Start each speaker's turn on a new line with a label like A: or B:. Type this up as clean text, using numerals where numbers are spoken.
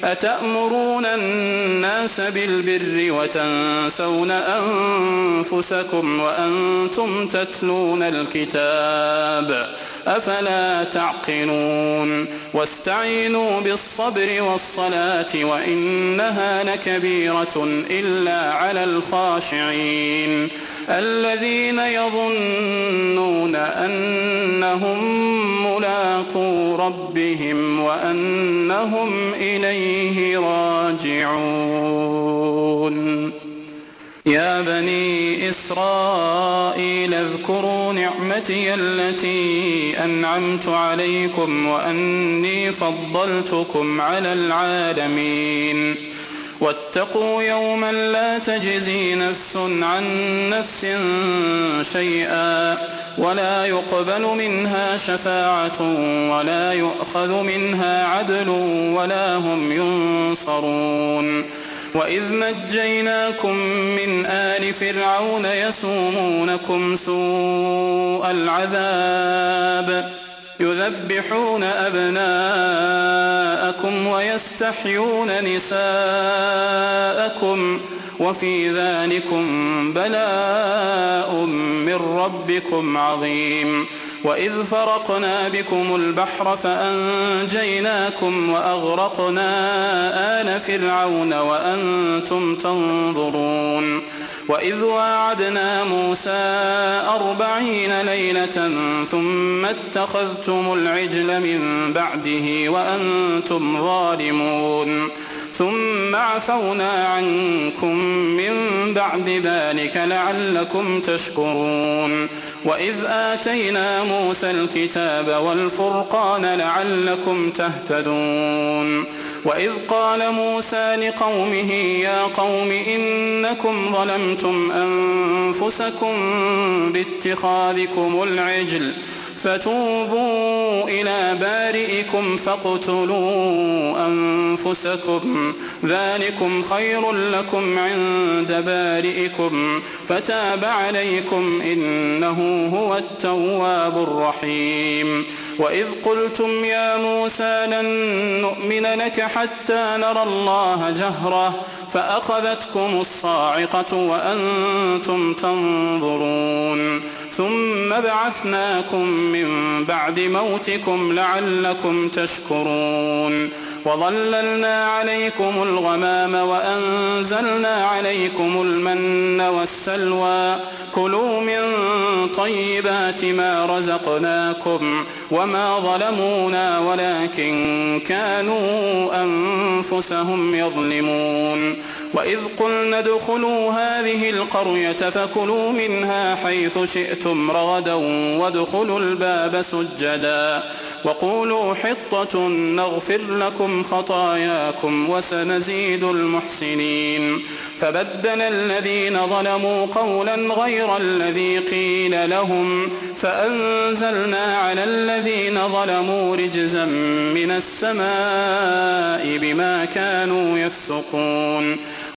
A: أتأمرون الناس بالبر وتنسون أنفسكم وأنتم تتلون الكتاب أفلا تعقلون واستعينوا بالصبر والصلاة وإنها لكبيرة إلا على الخاشعين الذين يظنون أنهم ملاقو ربهم وأنهم إليه راجعون يا بني إسرائيل اذكروا نعمتي التي أنعمت عليكم وأني فضلتكم على العالمين واتقوا يوما لا تجزي نفس عن نفس شيئا ولا يقبل منها شفاعة ولا يؤخذ منها عدل ولا هم ينصرون وإذ نجيناكم من آل فرعون يسومونكم سوء العذاب يذبحون أبناءكم ويستحيون نساءكم وفي ذلكم بلاء من ربكم عظيم وإذ فرقنا بكم البحر فأنجيناكم وأغرقنا آل فرعون وأنتم تنظرون وإذ واعدنا موسى 40 ليلة ثم اتخذتم العجل من بعده وأنتم ظالمون ثم عفونا عنكم من بعد ذلك لعلكم تشكرون وإذ آتينا موسى الكتاب والفرقان لعلكم تهتدون وإذ قال موسى لقومه يا قوم إنكم ظلمتم أنفسكم باتخاذكم العجل فتوبوا إلى بارئكم فاقتلوا أنفسكم ذلكم خير لكم عند بارئكم فتاب عليكم إنه هو التواب الرحيم وإذ قلتم يا موسى لن نؤمن لك حتى نرى الله جهرة فأخذتكم الصاعقة وأنتم تنظرون ثم بعثناكم من بعد موتكم لعلكم تشكرون وظللنا عليكم الغمام وأنزلنا عليكم المن والسلوى كلوا من طيبات ما رزقناكم وما ظلمونا ولكن كانوا أنفسهم يظلمون وإذ قلنا ادخلوا هذه القرية فكلوا منها حيث شئتم رغدا وادخلوا الباب سجدا وقولوا حطة نغفر لكم خطاياكم وسنزيد المحسنين فبدل الذين ظلموا قولا غير الذي قيل لهم فأنزلنا على الذين ظلموا رجزا من السماء بما كانوا يفسقون